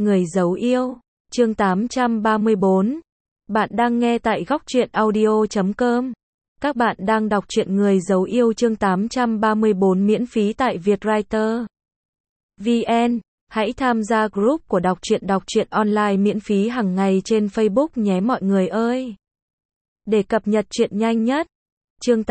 Người giấu yêu, chương 834. Bạn đang nghe tại góc truyện audio.com. Các bạn đang đọc truyện Người giấu yêu chương 834 miễn phí tại Vietwriter VN. Hãy tham gia group của đọc truyện online miễn phí hàng ngày trên Facebook nhé mọi người ơi. Để cập nhật truyện nhanh nhất. Chương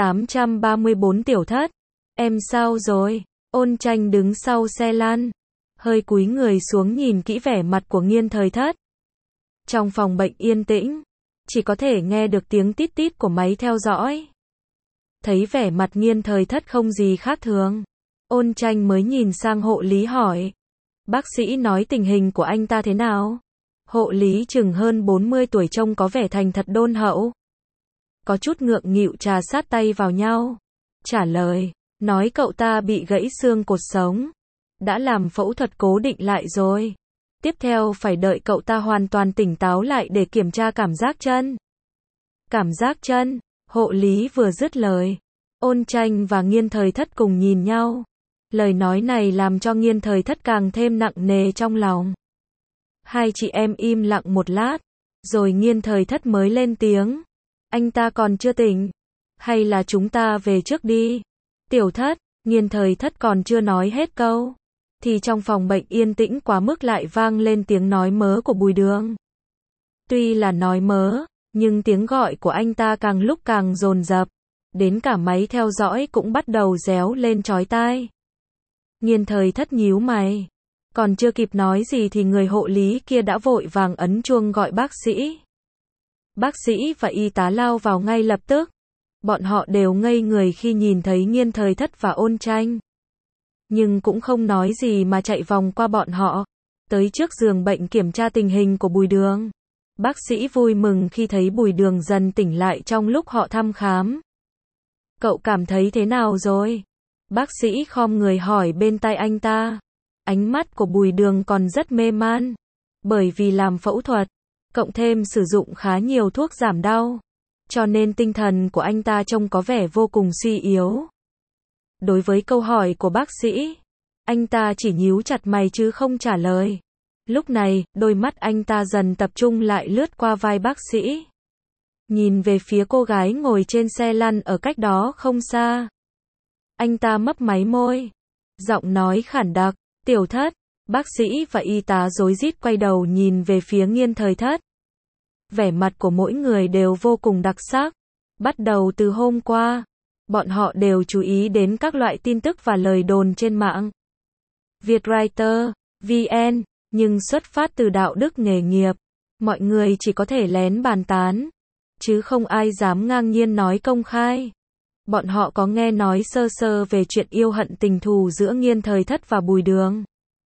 834 Tiểu thất. Em sao rồi? Ôn Tranh đứng sau xe lăn, hơi cúi người xuống nhìn kỹ vẻ mặt của Nghiên Thời Thất. Trong phòng bệnh yên tĩnh, chỉ có thể nghe được tiếng tít tít của máy theo dõi. Thấy vẻ mặt Nghiên Thời Thất không gì khác thường, Ôn Tranh mới nhìn sang hộ lý hỏi. Bác sĩ nói tình hình của anh ta thế nào? Hộ lý chừng hơn 40 tuổi trông có vẻ thành thật đôn hậu. Có chút ngượng nghịu trà sát tay vào nhau. Trả lời, nói cậu ta bị gãy xương cột sống. Đã làm phẫu thuật cố định lại rồi. Tiếp theo phải đợi cậu ta hoàn toàn tỉnh táo lại để kiểm tra cảm giác chân. Cảm giác chân, hộ lý vừa dứt lời. Ôn Tranh và Nghiên Thời Thất cùng nhìn nhau. Lời nói này làm cho Nghiên Thời Thất càng thêm nặng nề trong lòng. Hai chị em im lặng một lát, rồi Nghiên Thời Thất mới lên tiếng. Anh ta còn chưa tỉnh. Hay là chúng ta về trước đi? Tiểu Thất, Nghiên Thời Thất còn chưa nói hết câu, thì trong phòng bệnh yên tĩnh quá mức lại vang lên tiếng nói mớ của Bùi Đường. Tuy là nói mớ, nhưng tiếng gọi của anh ta càng lúc càng dồn dập, đến cả máy theo dõi cũng bắt đầu réo lên chói tai. Nghiên Thời Thất nhíu mày, còn chưa kịp nói gì thì người hộ lý kia đã vội vàng ấn chuông gọi bác sĩ. Bác sĩ và y tá lao vào ngay lập tức. Bọn họ đều ngây người khi nhìn thấy Nghiên Thời Thất và Ôn Tranh. Nhưng cũng không nói gì mà chạy vòng qua bọn họ, tới trước giường bệnh kiểm tra tình hình của Bùi Đường. Bác sĩ vui mừng khi thấy Bùi Đường dần tỉnh lại trong lúc họ thăm khám. Cậu cảm thấy thế nào rồi? Bác sĩ khom người hỏi bên tai anh ta. Ánh mắt của Bùi Đường còn rất mê man, bởi vì làm phẫu thuật, cộng thêm sử dụng khá nhiều thuốc giảm đau, cho nên tinh thần của anh ta trông có vẻ vô cùng suy yếu. Đối với câu hỏi của bác sĩ, anh ta chỉ nhíu chặt mày chứ không trả lời. Lúc này, đôi mắt anh ta dần tập trung lại lướt qua vai bác sĩ. Nhìn về phía cô gái ngồi trên xe lăn ở cách đó không xa. Anh ta mấp máy môi, giọng nói khản đặc, Tiểu Thất. Bác sĩ và y tá rối rít quay đầu nhìn về phía Nghiên Thời Thất. Vẻ mặt của mỗi người đều vô cùng đặc sắc. Bắt đầu từ hôm qua, bọn họ đều chú ý đến các loại tin tức và lời đồn trên mạng Vietwriter VN, nhưng xuất phát từ đạo đức nghề nghiệp, mọi người chỉ có thể lén bàn tán, chứ không ai dám ngang nhiên nói công khai. Bọn họ có nghe nói sơ sơ về chuyện yêu hận tình thù giữa Nghiên Thời Thất và Bùi Đường.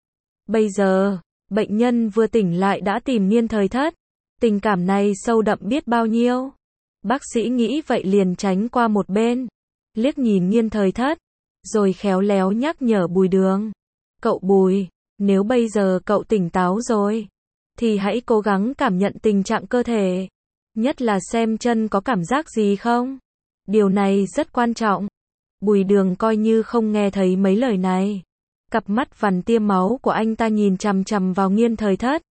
Bây giờ, bệnh nhân vừa tỉnh lại đã tìm Nghiên Thời Thất. Tình cảm này sâu đậm biết bao nhiêu. Bác sĩ nghĩ vậy liền tránh qua một bên, liếc nhìn Nghiên Thời Thất, rồi khéo léo nhắc nhở Bùi Đường. Cậu Bùi, nếu bây giờ cậu tỉnh táo rồi, thì hãy cố gắng cảm nhận tình trạng cơ thể. Nhất là xem chân có cảm giác gì không. Điều này rất quan trọng. Bùi Đường coi như không nghe thấy mấy lời này. Cặp mắt vằn tia máu của anh ta nhìn chằm chằm vào Nghiên Thời Thất.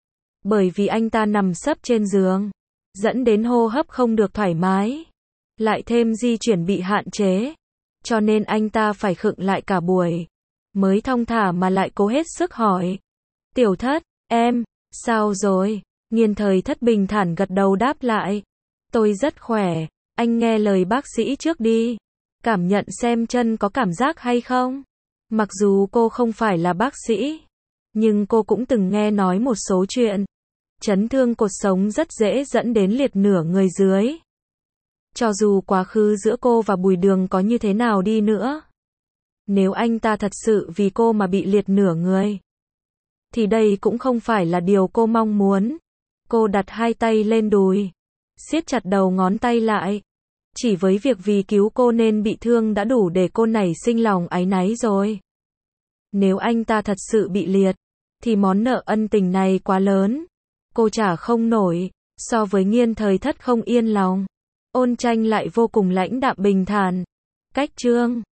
Bởi vì anh ta nằm sấp trên giường, dẫn đến hô hấp không được thoải mái, lại thêm di chuyển bị hạn chế, cho nên anh ta phải khựng lại cả buổi, mới thong thả mà lại cố hết sức hỏi. Tiểu Thất, em, sao rồi? Nghiên Thời Thất bình thản gật đầu đáp lại. Tôi rất khỏe, anh nghe lời bác sĩ trước đi. Cảm nhận xem chân có cảm giác hay không? Mặc dù cô không phải là bác sĩ, nhưng cô cũng từng nghe nói một số chuyện. Chấn thương cột sống rất dễ dẫn đến liệt nửa người dưới. Cho dù quá khứ giữa cô và Bùi Đường có như thế nào đi nữa, nếu anh ta thật sự vì cô mà bị liệt nửa người, thì đây cũng không phải là điều cô mong muốn. Cô đặt hai tay lên đùi, siết chặt đầu ngón tay lại. Chỉ với việc vì cứu cô nên bị thương đã đủ để cô nảy sinh lòng áy náy rồi. Nếu anh ta thật sự bị liệt, thì món nợ ân tình này quá lớn, cô trả không nổi. So với Nghiên Thời Thất không yên lòng, Ôn Tranh lại vô cùng lãnh đạm bình thản. Cách chương